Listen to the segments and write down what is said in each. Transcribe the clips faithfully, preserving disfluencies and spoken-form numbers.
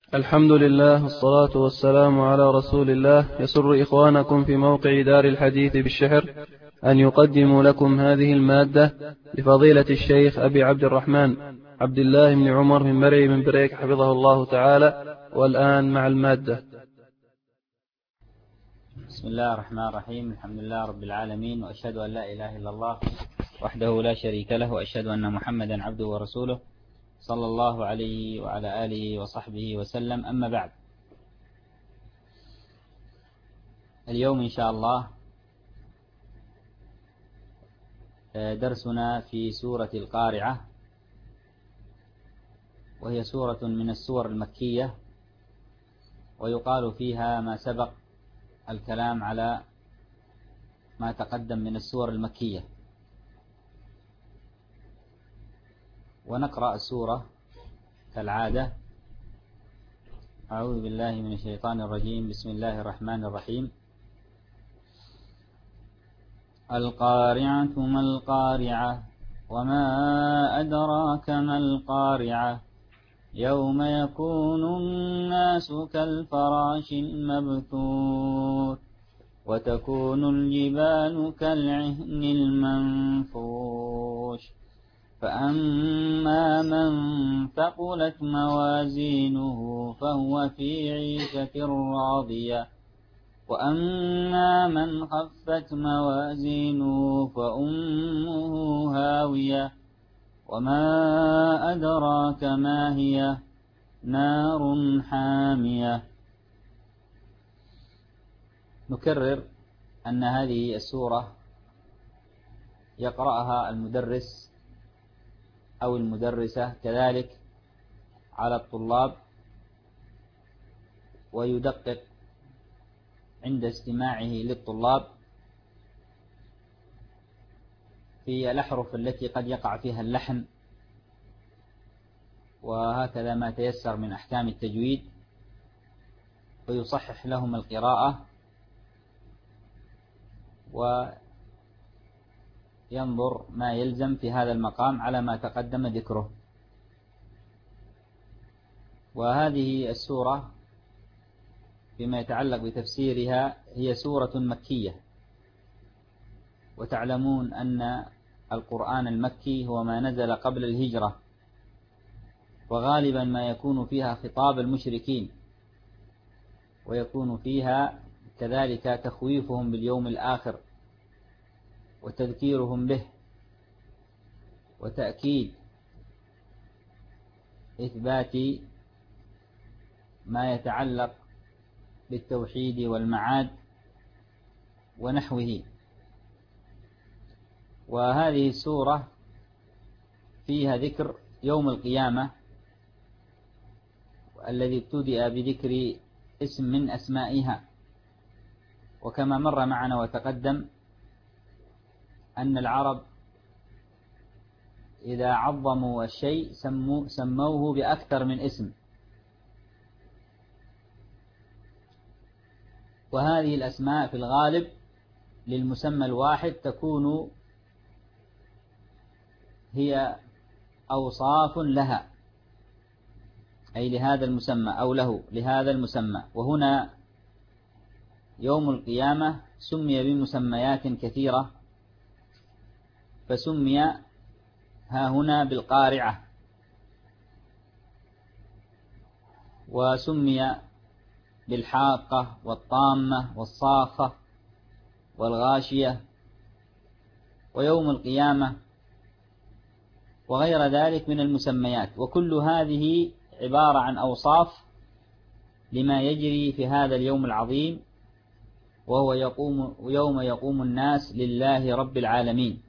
الحمد لله والصلاة والسلام على رسول الله. يسر إخوانكم في موقع دار الحديث بالشحر أن يقدموا لكم هذه المادة لفضيلة الشيخ أبي عبد الرحمن عبد الله بن عمر من مرعي من بريك حفظه الله تعالى. والآن مع المادة. بسم الله الرحمن الرحيم. الحمد لله رب العالمين، وأشهد أن لا إله إلا الله وحده لا شريك له، وأشهد أن محمدا عبده ورسوله صلى الله عليه وعلى آله وصحبه وسلم. أما بعد، اليوم إن شاء الله درسنا في سورة القارعة، وهي سورة من السور المكية، ويقال فيها ما سبق الكلام على ما تقدم من السور المكية. ونقرأ السورة كالعادة. أعوذ بالله من الشيطان الرجيم. بسم الله الرحمن الرحيم. القارعة ما القارعة وما أدراك ما القارعة يوم يكون الناس كالفراش المبثوث وتكون الجبال كالعهن المنفوش فأما من ثقلت موازينه فهو في عيشة راضية وأما من خفت موازينه فأمه هاوية وما أدراك ما هي نار حامية. نكرر أن هذه السورة يقرأها المدرس أو المدرسة كذلك على الطلاب، ويدقق عند استماعه للطلاب في الأحرف التي قد يقع فيها اللحن، وهكذا ما تيسر من أحكام التجويد، ويصحح لهم القراءة وينظر ما يلزم في هذا المقام على ما تقدم ذكره. وهذه السورة فيما يتعلق بتفسيرها هي سورة مكية، وتعلمون أن القرآن المكي هو ما نزل قبل الهجرة، وغالبا ما يكون فيها خطاب المشركين، ويكون فيها كذلك تخويفهم باليوم الآخر وتذكيرهم به وتأكيد إثبات ما يتعلق بالتوحيد والمعاد ونحوه. وهذه السورة فيها ذكر يوم القيامة الذي ابتدأ بذكر اسم من أسمائها. وكما مر معنا وتقدم أن العرب إذا عظموا الشيء سموه, سموه بأكثر من اسم، وهذه الأسماء في الغالب للمسمى الواحد تكون هي أوصاف لها، أي لهذا المسمى أو له لهذا المسمى. وهنا يوم القيامة سمي بمسميات كثيرة، فسمي ها هنا بالقارعة، وسمي بالحاقة والطامة والصاخة والغاشية ويوم القيامة وغير ذلك من المسميات. وكل هذه عبارة عن أوصاف لما يجري في هذا اليوم العظيم، وهو يقوم يوم يقوم الناس لله رب العالمين.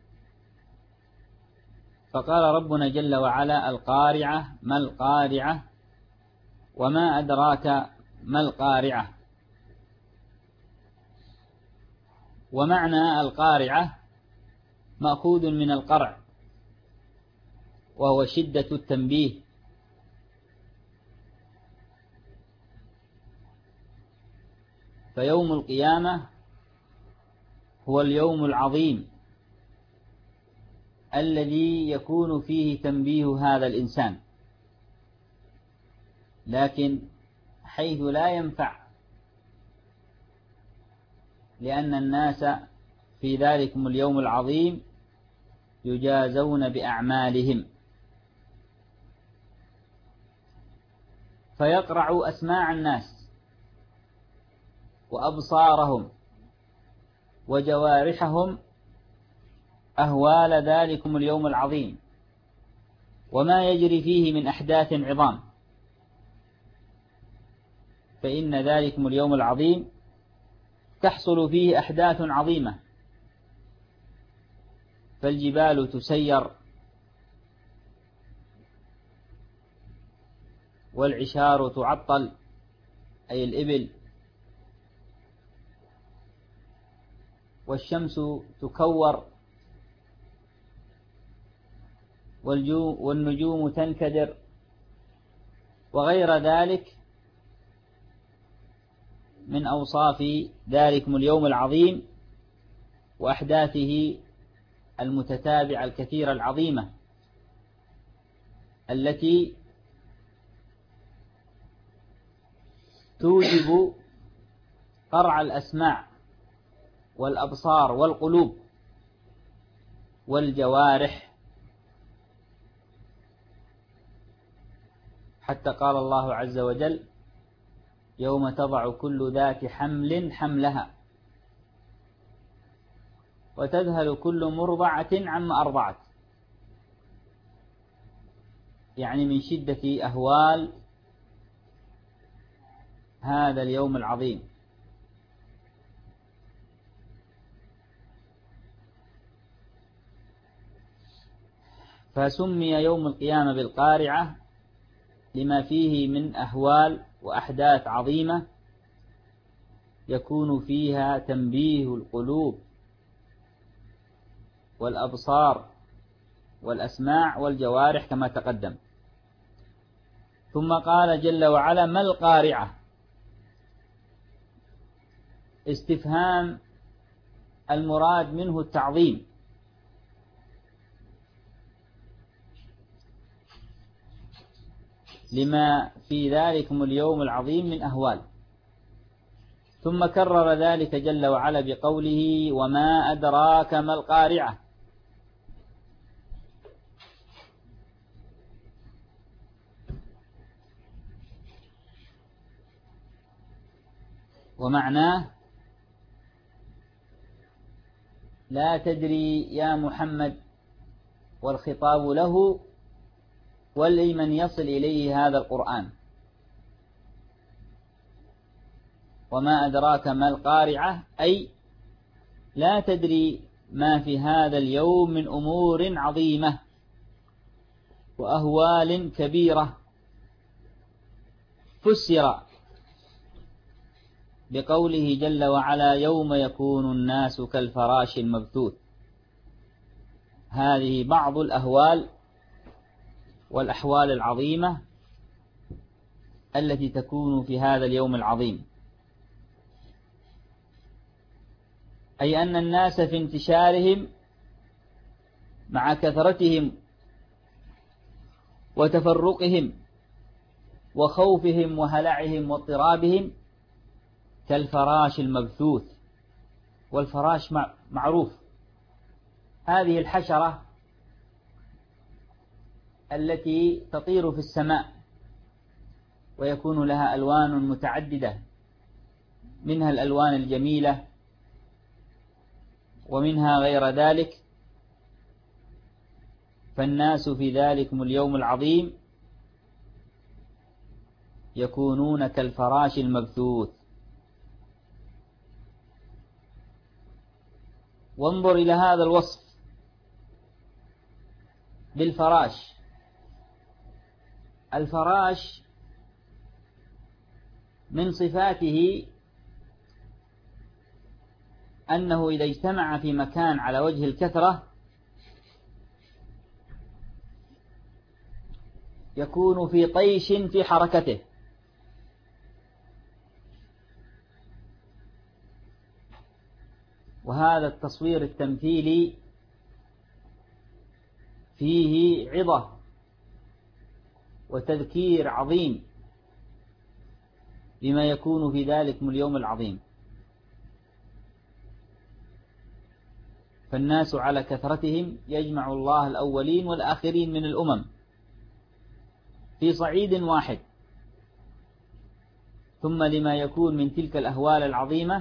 فقال ربنا جل وعلا: القارعة ما القارعة وما أدراك ما القارعة. ومعنى القارعة مأخوذ من القرع، وهو شدة التنبيه، فيوم القيامة هو اليوم العظيم الذي يكون فيه تنبيه هذا الإنسان، لكن حيث لا ينفع، لأن الناس في ذلكم اليوم العظيم يجازون بأعمالهم، فيقرع أسماع الناس وأبصارهم وجوارحهم أهوال ذلكم اليوم العظيم وما يجري فيه من أحداث عظام. فإن ذلكم اليوم العظيم تحصل فيه أحداث عظيمة، فالجبال تسير، والعشار تعطل أي الإبل، والشمس تكور، والنجوم تنكدر، وغير ذلك من أوصاف ذلكم اليوم العظيم وأحداثه المتتابعة الكثيرة العظيمة التي توجب قرع الأسماع والأبصار والقلوب والجوارح، حتى قال الله عز وجل: يوم تضع كل ذات حمل حملها وتذهل كل مرضعة عما أرضعت، يعني من شدة أهوال هذا اليوم العظيم. فسمي يوم القيامة بالقارعة لما فيه من أهوال وأحداث عظيمة يكون فيها تنبيه القلوب والأبصار والأسماع والجوارح كما تقدم. ثم قال جل وعلا: ما القارعة؟ استفهام المراد منه التعظيم، لما في ذلكم اليوم العظيم من أهوال. ثم كرر ذلك جل وعلا بقوله: وما أدراك ما القارعة. ومعناه: لا تدري يا محمد، والخطاب له ولمن يصل إليه هذا القرآن. وما أدراك ما القارعة، أي لا تدري ما في هذا اليوم من أمور عظيمة وأهوال كبيرة. فسر بقوله جل وعلا: يوم يكون الناس كالفراش المبثوث. هذه بعض الأهوال والأحوال العظيمة التي تكون في هذا اليوم العظيم، أي أن الناس في انتشارهم مع كثرتهم وتفرقهم وخوفهم وهلعهم واضطرابهم كالفراش المبثوث. والفراش معروف، هذه الحشرة التي تطير في السماء ويكون لها ألوان متعددة، منها الألوان الجميلة ومنها غير ذلك. فالناس في ذلكم اليوم العظيم يكونون كالفراش المبثوث. وانظر إلى هذا الوصف بالفراش. الفراش من صفاته أنه إذا اجتمع في مكان على وجه الكثرة يكون في طيش في حركته، وهذا التصوير التمثيلي فيه عظة وتذكير عظيم بما يكون في ذلك اليوم العظيم. فالناس على كثرتهم يجمع الله الأولين والآخرين من الأمم في صعيد واحد. ثم لما يكون من تلك الأهوال العظيمة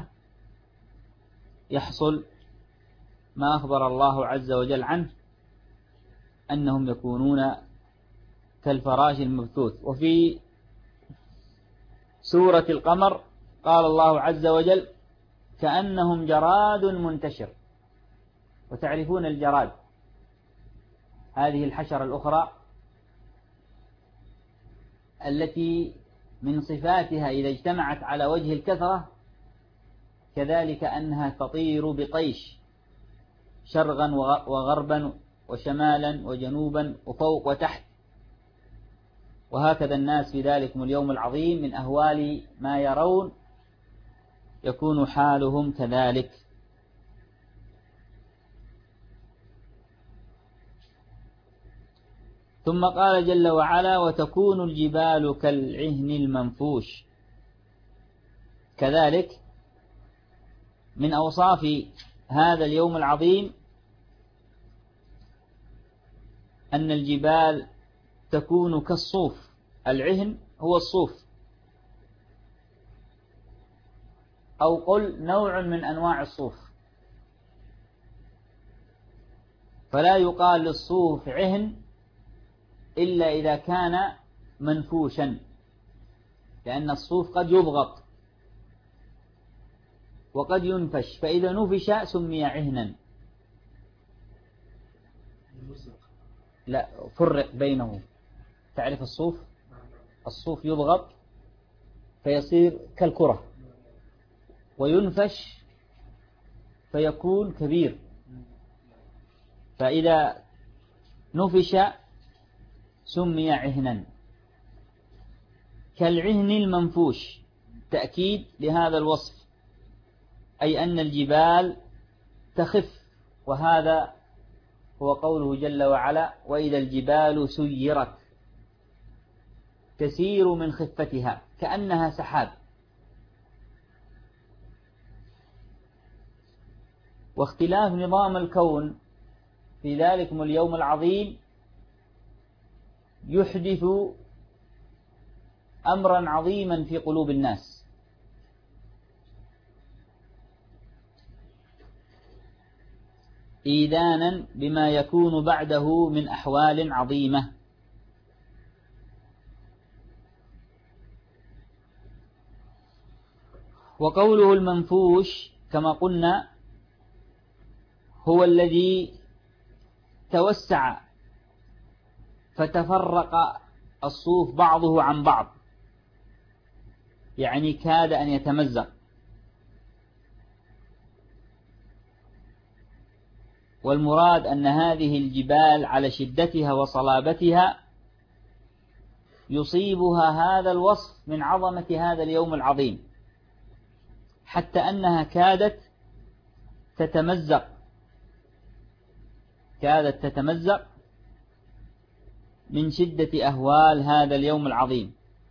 يحصل ما أخبر الله عز وجل عنه أنهم يكونون كالفراش المبثوث. وفي سورة القمر قال الله عز وجل كأنهم جراد منتشر. وتعرفون الجراد هذه الحشرة الأخرى التي من صفاتها إذا اجتمعت على وجه الكثرة كذلك أنها تطير بطيش شرقا وغربا وشمالا وجنوبا وفوق وتحت. وهكذا الناس في ذلك اليوم العظيم من أهوال ما يرون يكون حالهم كذلك. ثم قال جل وعلا وتكون الجبال كالعهن المنفوش. كذلك من أوصاف هذا اليوم العظيم أن الجبال تكون كالصوف. العهن هو الصوف، أو قل نوع من أنواع الصوف. فلا يقال للصوف عهن إلا إذا كان منفوشا، لأن الصوف قد يضغط وقد ينفش، فإذا نفش سمي عهنا. لا، فرق بينه. تعرف الصوف؟ الصوف يضغط فيصير كالكرة، وينفش فيكون كبير. فإذا نفش سمي عهنا كالعهن المنفوش، تأكيد لهذا الوصف، أي أن الجبال تخف. وهذا هو قوله جل وعلا وإذا الجبال سيرت تسير من خفتها كأنها سحاب. واختلاف نظام الكون في ذلك اليوم العظيم يحدث أمرا عظيما في قلوب الناس. إيذانا بما يكون بعده من أحوال عظيمة. وقوله المنفوش كما قلنا هو الذي توسع فتفرق الصوف بعضه عن بعض، يعني كاد أن يتمزق. والمراد أن هذه الجبال على شدتها وصلابتها يصيبها هذا الوصف من عظمة هذا اليوم العظيم، حتى أنها كادت تتمزق كادت تتمزق من شدة أهوال هذا اليوم العظيم.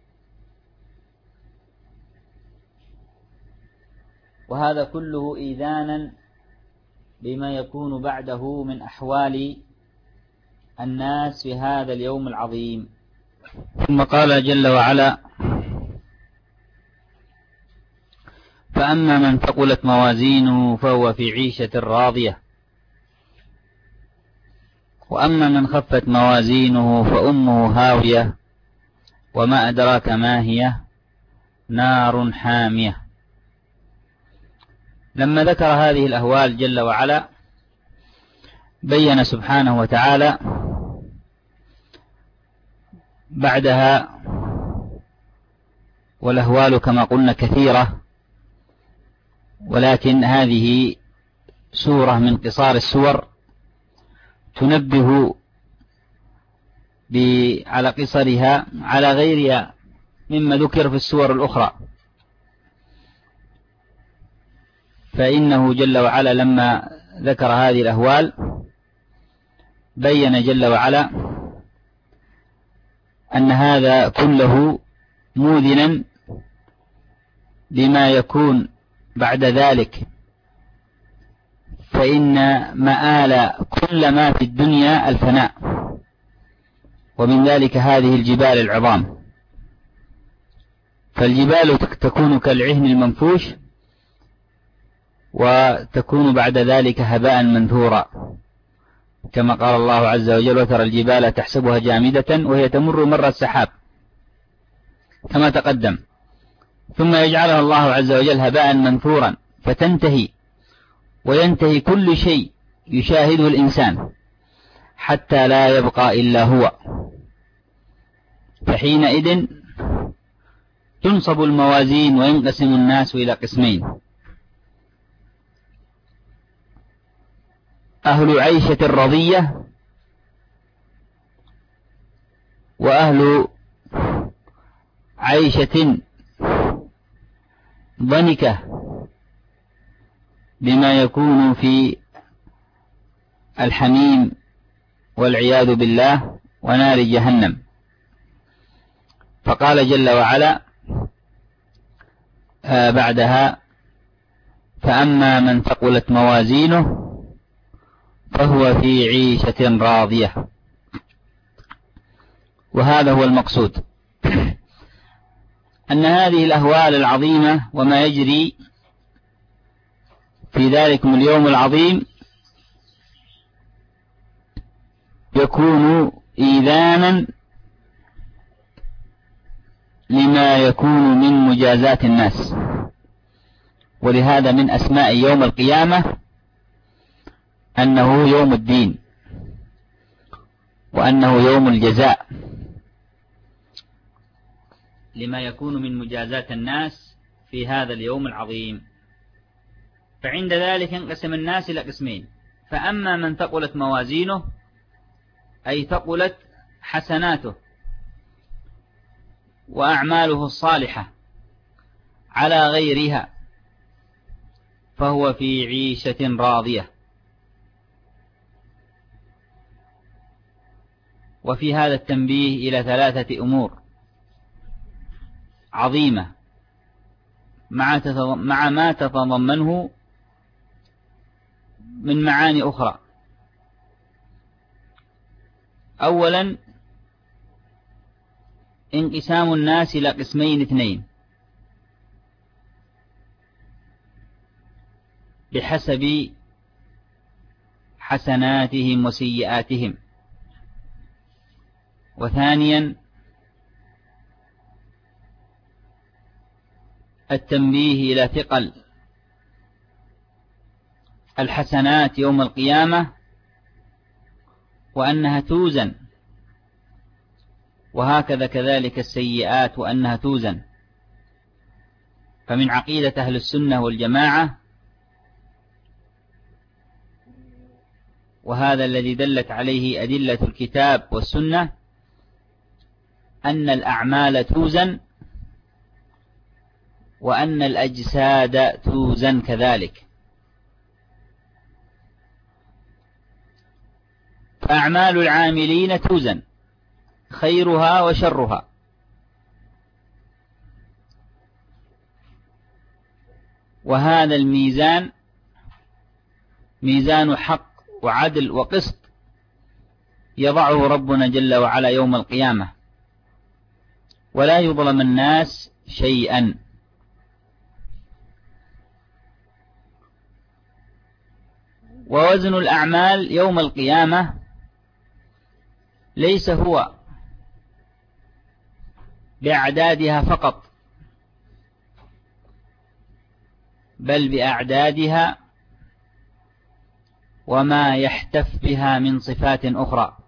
وهذا كله إيذانا بما يكون بعده من أحوال الناس في هذا اليوم العظيم. ثم قال جل وعلا فأما من ثقلت موازينه فهو في عيشة راضية وأما من خفت موازينه فأمه هاوية وما أدراك ما هي نار حامية. لما ذكر هذه الأهوال جل وعلا بين سبحانه وتعالى بعدها، والأهوال كما قلنا كثيرة، ولكن هذه سورة من قصار السور تنبه على قصرها على غيرها مما ذكر في السور الأخرى. فإنه جل وعلا لما ذكر هذه الأهوال بين جل وعلا أن هذا كله موذنا لما يكون بعد ذلك، فإن مآل كل ما في الدنيا الفناء، ومن ذلك هذه الجبال العظام. فالجبال تكون كالعهن المنفوش، وتكون بعد ذلك هباء منثورا، كما قال الله عز وجل: وترى الجبال تحسبها جامدة وهي تمر مر السحاب، كما تقدم، ثم يجعلها الله عز وجل هباء منثورا، فتنتهي وينتهي كل شيء يشاهده الإنسان حتى لا يبقى إلا هو. فحينئذ تنصب الموازين وينقسم الناس إلى قسمين: أهل عيشة رضية، وأهل عيشة ضنكة بما يكون في الحميم والعياذ بالله ونار جهنم. فقال جل وعلا آه بعدها: فأما من ثقلت موازينه فهو في عيشة راضية. وهذا هو المقصود، أن هذه الأهوال العظيمة وما يجري في ذلكم اليوم العظيم يكون إيذانا لما يكون من مجازات الناس. ولهذا من أسماء يوم القيامة أنه يوم الدين، وأنه يوم الجزاء، لما يكون من مجازات الناس في هذا اليوم العظيم. فعند ذلك انقسم الناس إلى قسمين: فأما من ثقلت موازينه، أي ثقلت حسناته وأعماله الصالحة على غيرها، فهو في عيشة راضية. وفي هذا التنبيه إلى ثلاثة أمور عظيمة مع ما تتضمنه من معاني أخرى. أولا، انقسام الناس إلى قسمين اثنين بحسب حسناتهم وسيئاتهم. وثانيا، التنبيه إلى ثقل الحسنات يوم القيامة، وأنها توزن، وهكذا كذلك السيئات وأنها توزن. فمن عقيدة أهل السنة والجماعة، وهذا الذي دلت عليه أدلة الكتاب والسنة، أن الأعمال توزن، وأن الأجساد توزن كذلك. فأعمال العاملين توزن، خيرها وشرها، وهذا الميزان ميزان حق وعدل وقسط يضعه ربنا جل وعلا يوم القيامة، ولا يظلم الناس شيئا. ووزن الأعمال يوم القيامة ليس هو بأعدادها فقط، بل بأعدادها وما يحتف بها من صفات أخرى.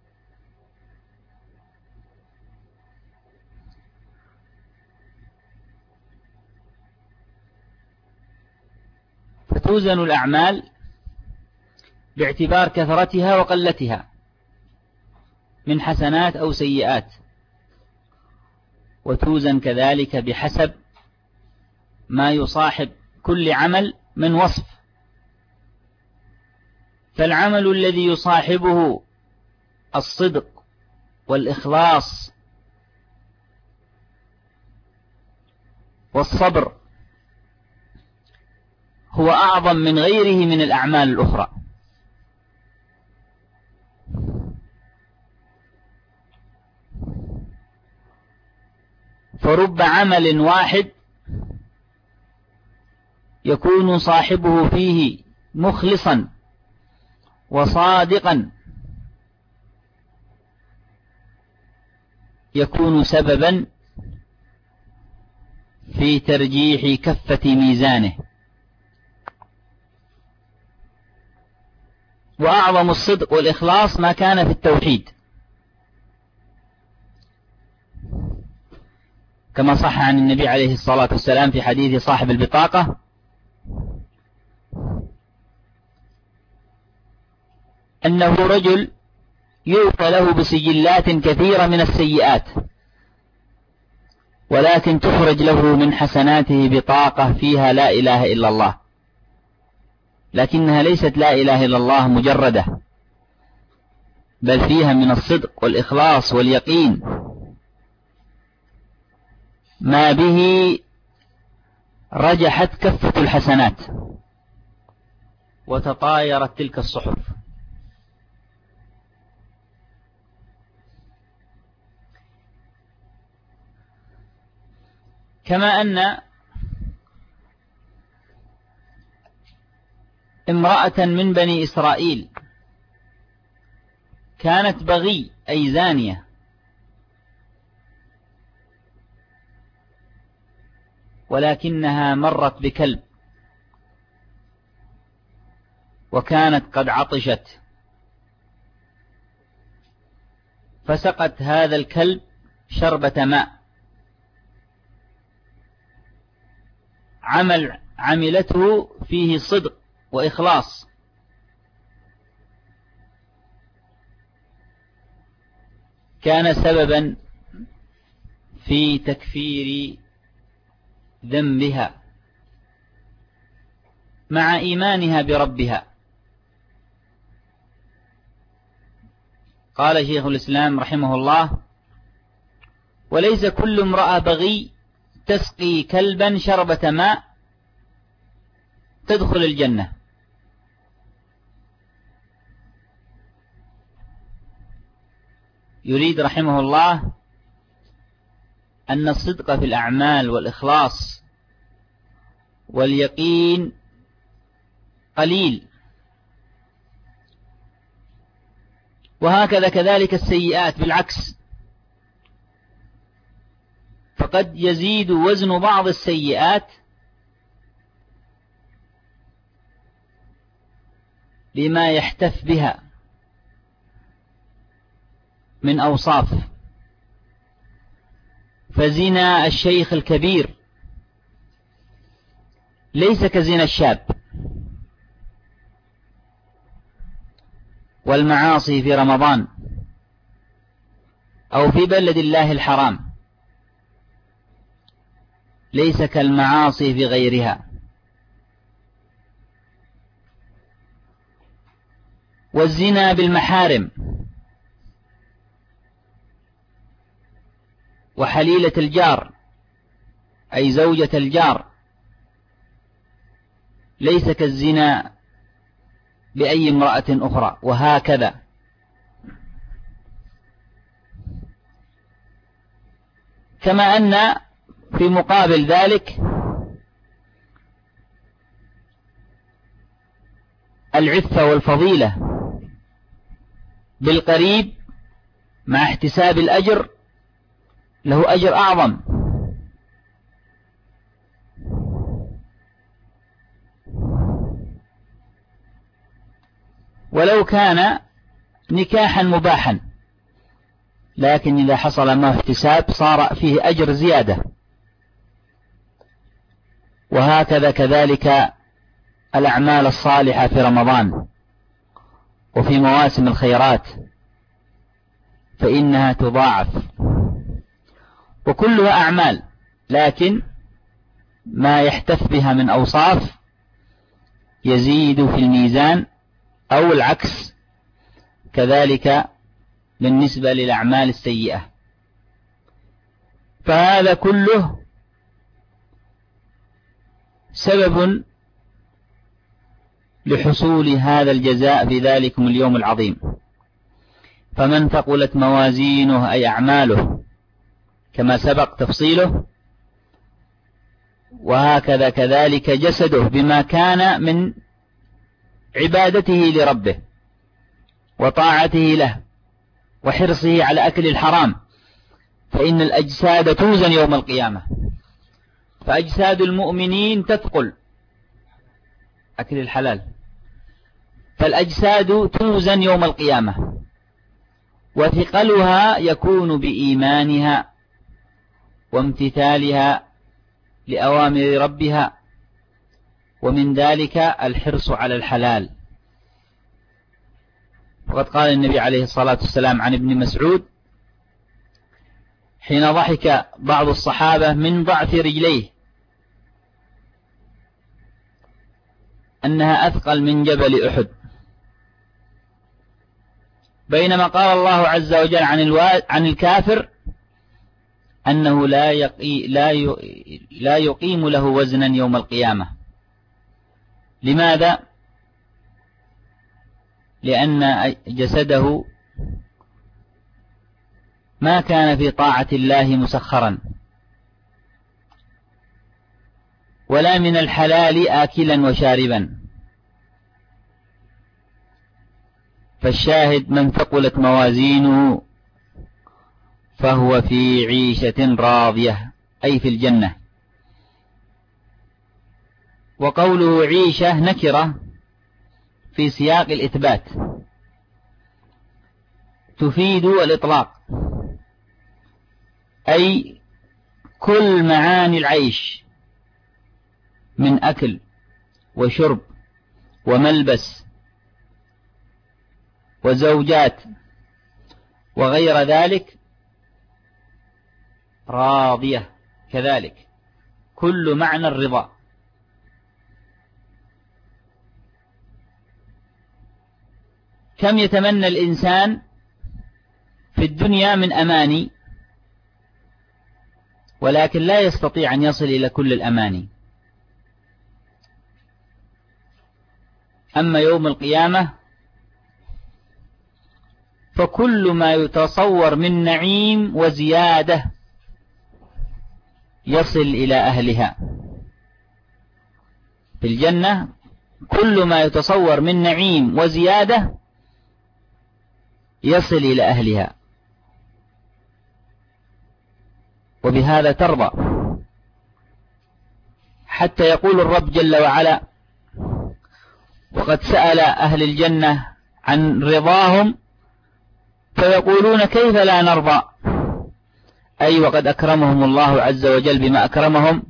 فتوزن الأعمال باعتبار كثرتها وقلتها من حسنات أو سيئات، وتوزن كذلك بحسب ما يصاحب كل عمل من وصف. فالعمل الذي يصاحبه الصدق والإخلاص والصبر هو أعظم من غيره من الأعمال الأخرى. فرب عمل واحد يكون صاحبه فيه مخلصا وصادقا يكون سببا في ترجيح كفة ميزانه. وأعظم الصدق والإخلاص ما كان في التوحيد، كما صح عن النبي عليه الصلاة والسلام في حديث صاحب البطاقة: أنه رجل يؤتى له بسجلات كثيرة من السيئات، ولكن تخرج له من حسناته بطاقة فيها لا إله إلا الله، لكنها ليست لا إله إلا الله مجردة، بل فيها من الصدق والإخلاص واليقين ما به رجحت كفة الحسنات وتطايرت تلك الصحف. كما أن امرأة من بني إسرائيل كانت بغي أي زانية، ولكنها مرت بكلب وكانت قد عطشت، فسقت هذا الكلب شربة ماء. عمل عملته فيه صدق وإخلاص، كان سببا في تكفير ذنبها مع إيمانها بربها. قال شيخ الإسلام رحمه الله: وليس كل امرأة بغي تسقي كلبا شربة ماء تدخل الجنة. يريد رحمه الله أن الصدق في الأعمال والإخلاص واليقين قليل، وهكذا كذلك السيئات بالعكس، فقد يزيد وزن بعض السيئات بما يحتف بها من أوصاف. فزنا الشيخ الكبير ليس كزنا الشاب، والمعاصي في رمضان أو في بلد الله الحرام ليس كالمعاصي في غيرها. والزنا بالمحارم وحليلة الجار أي زوجة الجار ليس كالزنا بأي امرأة أخرى، وهكذا. كما أن في مقابل ذلك العفة والفضيلة بالقريب مع احتساب الأجر له أجر أعظم. ولو كان نكاحا مباحا، لكن إذا حصل معه احتساب صار فيه أجر زيادة. وهكذا كذلك الأعمال الصالحة في رمضان وفي مواسم الخيرات فإنها تضاعف، وكلها أعمال، لكن ما يحتف بها من أوصاف يزيد في الميزان، أو العكس كذلك بالنسبة للأعمال السيئة. فهذا كله سبب لحصول هذا الجزاء في ذلكم اليوم العظيم. فمن ثقلت موازينه أي أعماله كما سبق تفصيله، وهكذا كذلك جسده بما كان من عبادته لربه وطاعته له وحرصه على أكل الحرام، فإن الأجساد توزن يوم القيامة. فأجساد المؤمنين تثقل أكل الحلال، فالأجساد توزن يوم القيامة، وثقلها يكون بإيمانها وامتثالها لأوامر ربها، ومن ذلك الحرص على الحلال. وقد قال النبي عليه الصلاة والسلام عن ابن مسعود حين ضحك بعض الصحابة من ضعف رجليه أنها أثقل من جبل أحد، بينما قال الله عز وجل عن, الوا... عن الكافر أنه لا, يقي... لا, ي... لا يقيم له وزنا يوم القيامة. لماذا؟ لأن جسده ما كان في طاعة الله مسخرا، ولا من الحلال آكلا وشاربا. فالشاهد من ثقلت موازينه فهو في عيشة راضية، أي في الجنة. وقوله عيشة نكرة في سياق الإثبات تفيد الإطلاق، أي كل معاني العيش من أكل وشرب وملبس وزوجات وغير ذلك راضية كذلك، كل معنى الرضا. كم يتمنى الإنسان في الدنيا من أماني، ولكن لا يستطيع أن يصل إلى كل الأماني. أما يوم القيامة فكل ما يتصور من نعيم وزيادة يصل إلى أهلها. في الجنة كل ما يتصور من نعيم وزيادة يصل إلى أهلها، وبهذا ترضى. حتى يقول الرب جل وعلا: وقد سأل أهل الجنة عن رضاهم فيقولون كيف لا نرضى، أي وقد أكرمهم الله عز وجل بما أكرمهم،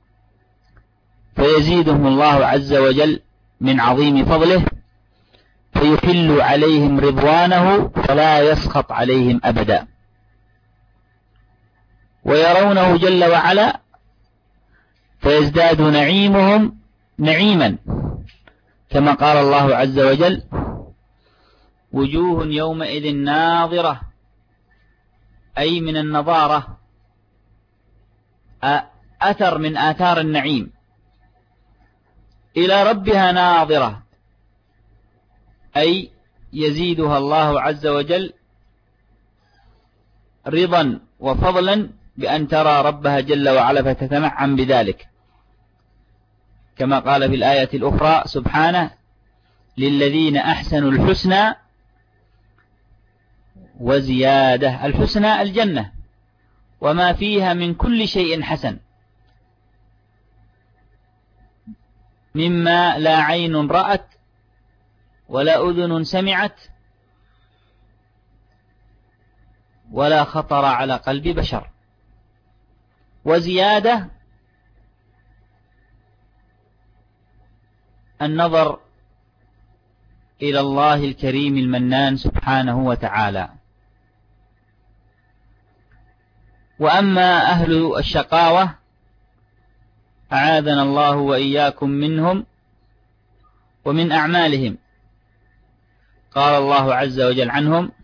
فيزيدهم الله عز وجل من عظيم فضله فيحل عليهم رضوانه فلا يسخط عليهم أبدا، ويرونه جل وعلا فيزداد نعيمهم نعيما، كما قال الله عز وجل: وجوه يومئذ ناظرة، أي من النظارة، أثر من آثار النعيم، إلى ربها ناظرة، أي يزيدها الله عز وجل رضا وفضلا بأن ترى ربها جل وعلا فتتنعم بذلك، كما قال في الآية الأخرى سبحانه: للذين أحسنوا الحسنى وزيادة. الحسنى الجنة وما فيها من كل شيء حسن، مما لا عين رأت ولا أذن سمعت ولا خطر على قلب بشر. وزيادة النظر إلى الله الكريم المنان سبحانه وتعالى. وأما أهل الشقاوة أعاذنا الله وإياكم منهم ومن أعمالهم، قال الله عز وجل عنهم: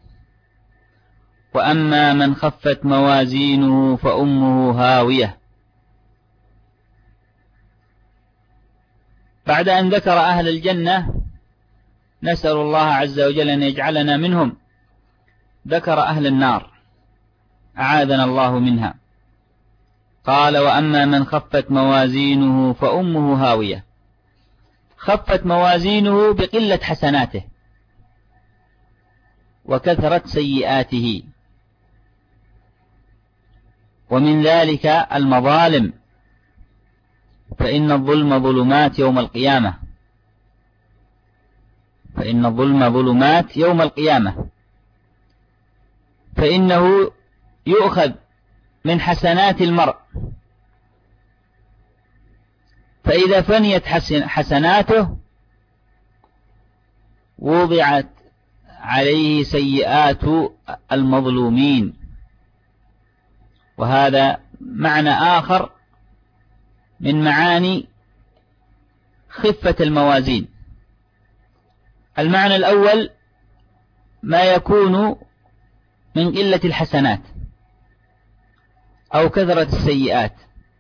وأما من خفت موازينه فأمه هاوية. بعد أن ذكر أهل الجنة نسأل الله عز وجل أن يجعلنا منهم. ذكر أهل النار أعاذنا الله منها. قال: وأما من خفت موازينه فأمه هاوية. خفت موازينه بقلة حسناته وكثرت سيئاته، ومن ذلك المظالم، فإن الظلم ظلمات يوم القيامة فإن الظلم ظلمات يوم القيامة فإنه يؤخذ من حسنات المرء، فإذا فنيت حسناته وضعت عليه سيئات المظلومين. وهذا معنى آخر من معاني خفة الموازين. المعنى الأول ما يكون من قلة الحسنات أو كثرة السيئات،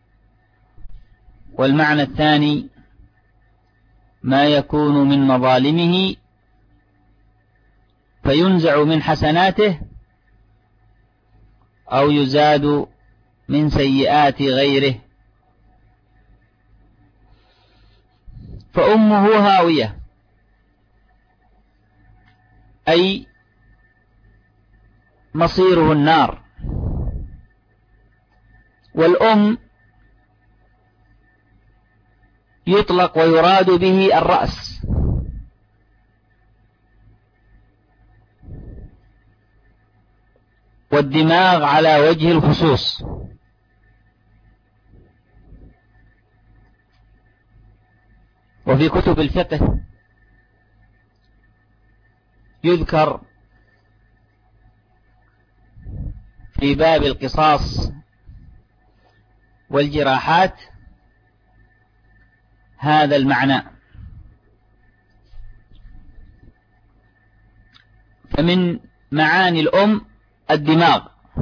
والمعنى الثاني ما يكون من مظالمه فينزع من حسناته أو يزاد من سيئات غيره. فأمه هاوية، أي مصيره النار. والأم يطلق ويراد به الرأس، والدماغ على وجه الخصوص. وفي كتب الفقه يذكر في باب القصاص والجراحات هذا المعنى. فمن معاني الأم الدماغ،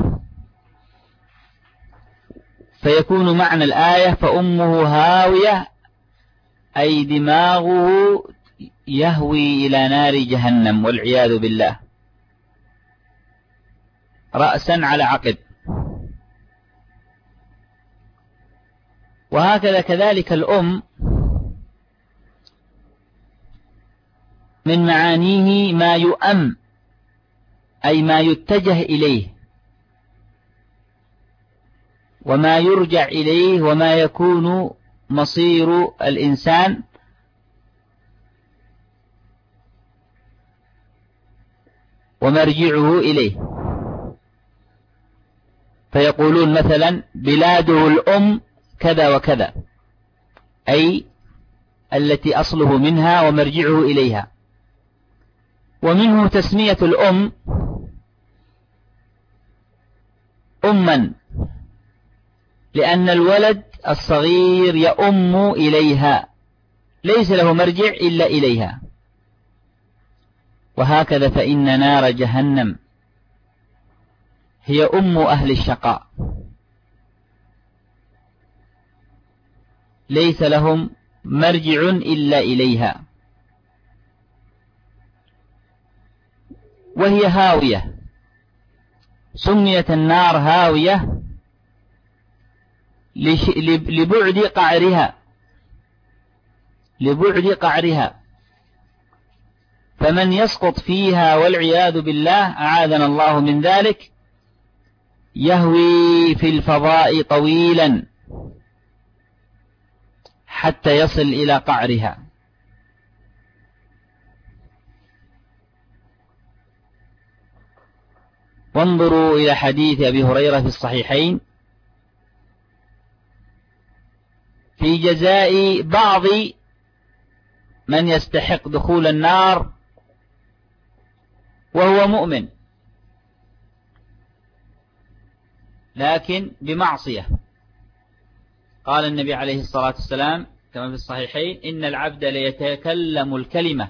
فيكون معنى الآية فأمه هاوية، أي دماغه يهوي إلى نار جهنم والعياذ بالله، رأسا على عقب. وهكذا كذلك الأم من معانيه ما يؤم، أي ما يتجه إليه وما يرجع إليه وما يكون مصير الإنسان. ومرجعه إليه. فيقولون مثلا بلاده الأم كذا وكذا، أي التي أصله منها ومرجعه إليها. ومنه تسمية الأم أما، لأن الولد الصغير يؤم إليها، ليس له مرجع إلا إليها. وهكذا فإن نار جهنم هي أم أهل الشقاء، ليس لهم مرجع إلا إليها، وهي هاوية. سميت النار هاوية لبعد قعرها لبعد قعرها فمن يسقط فيها والعياذ بالله أعاذنا الله من ذلك يهوي في الفضاء طويلا حتى يصل إلى قعرها. وانظروا إلى حديث أبي هريرة في الصحيحين في جزاء بعض من يستحق دخول النار وهو مؤمن لكن بمعصية. قال النبي عليه الصلاة والسلام كما في الصحيحين: إن العبد ليتكلم الكلمة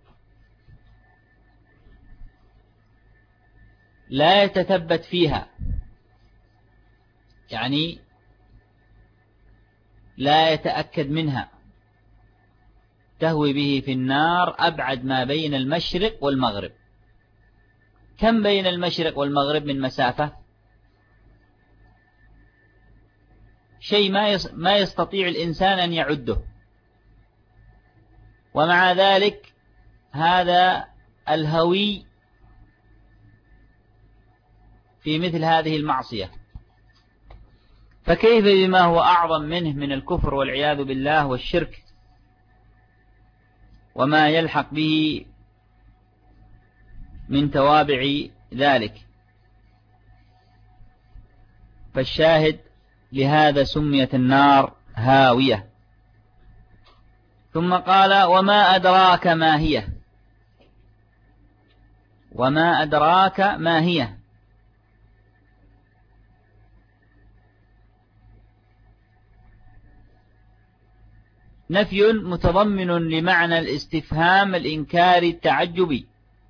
لا يتثبت فيها، يعني لا يتأكد منها، تهوي به في النار أبعد ما بين المشرق والمغرب. كم بين المشرق والمغرب من مسافة؟ شيء ما يستطيع الإنسان أن يعده. ومع ذلك هذا الهوي في مثل هذه المعصية، فكيف بما هو أعظم منه من الكفر والعياذ بالله والشرك وما يلحق به من توابع ذلك. فالشاهد لهذا سميت النار هاوية. ثم قال وما أدراك ما هي، وما أدراك ما هي. نفي متضمن لمعنى الاستفهام الإنكاري التعجبي،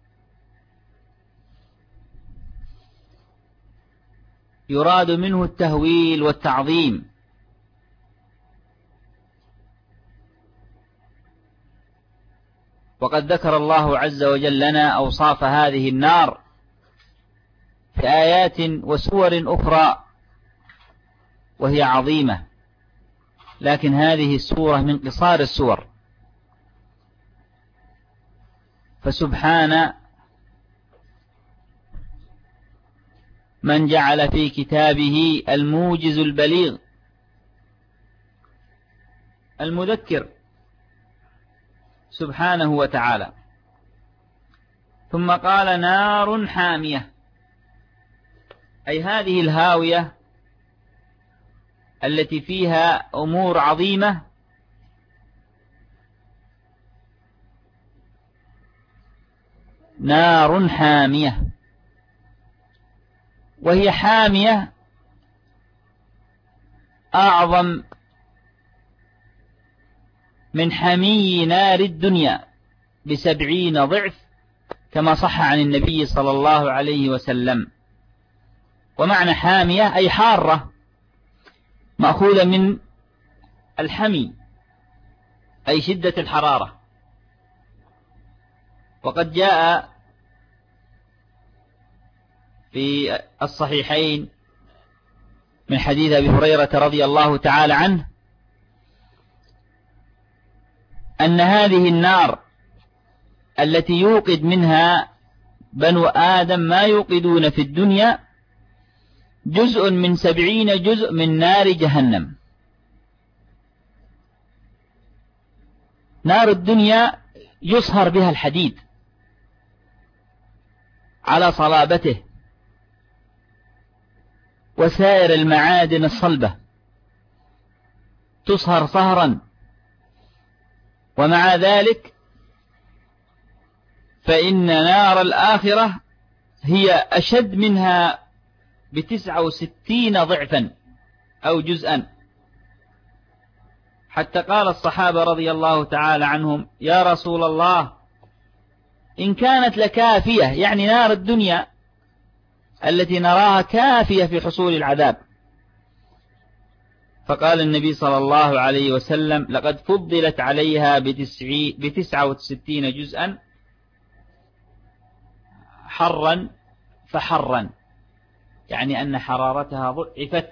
يراد منه التهويل والتعظيم. وقد ذكر الله عز وجل لنا أوصاف هذه النار في آيات وسور أخرى وهي عظيمة، لكن هذه السورة من قصار السور. فسبحان من جعل في كتابه الموجز البليغ المذكر سبحانه وتعالى. ثم قال نار حامية، أي هذه الهاوية التي فيها أمور عظيمة نار حامية. وهي حامية أعظم من حمي نار الدنيا بسبعين ضعف، كما صح عن النبي صلى الله عليه وسلم. ومعنى حامية أي حارة، مأخوذة من الحمي أي شدة الحرارة. وقد جاء في الصحيحين من حديث أبي هريرة رضي الله تعالى عنه أن هذه النار التي يوقد منها بنو آدم ما يوقدون في الدنيا جزء من سبعين جزء من نار جهنم. نار الدنيا يصهر بها الحديد على صلابته وسائر المعادن الصلبة تصهر صهرا، ومع ذلك فإن نار الآخرة هي أشد منها بتسعة وستين ضعفا أو جزءا، حتى قال الصحابة رضي الله تعالى عنهم يا رسول الله إن كانت لكافية، يعني نار الدنيا التي نراها كافية في حصول العذاب. فقال النبي صلى الله عليه وسلم لقد فضلت عليها بتسعة وستين جزءا حرا فحرا، يعني أن حرارتها ضعفت.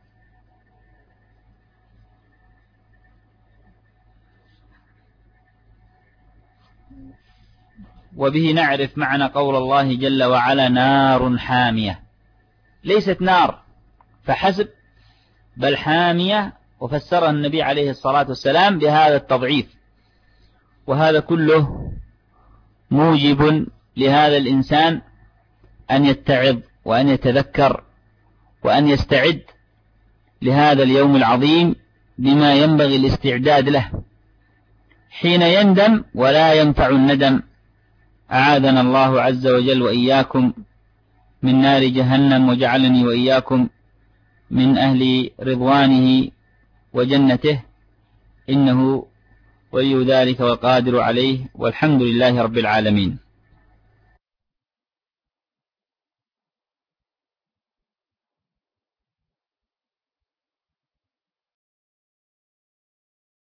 وبه نعرف معنى قول الله جل وعلا نار حامية، ليست نار فحسب بل حامية، وفسرها النبي عليه الصلاة والسلام بهذا التضعيف. وهذا كله موجب لهذا الإنسان أن يتعظ وأن يتذكر وأن يستعد لهذا اليوم العظيم بما ينبغي الاستعداد له حين يندم ولا ينفع الندم. أعاذنا الله عز وجل وإياكم من نار جهنم، وجعلني وإياكم من أهل رضوانه وجنته، إنه ولي ذلك والقادر عليه، والحمد لله رب العالمين.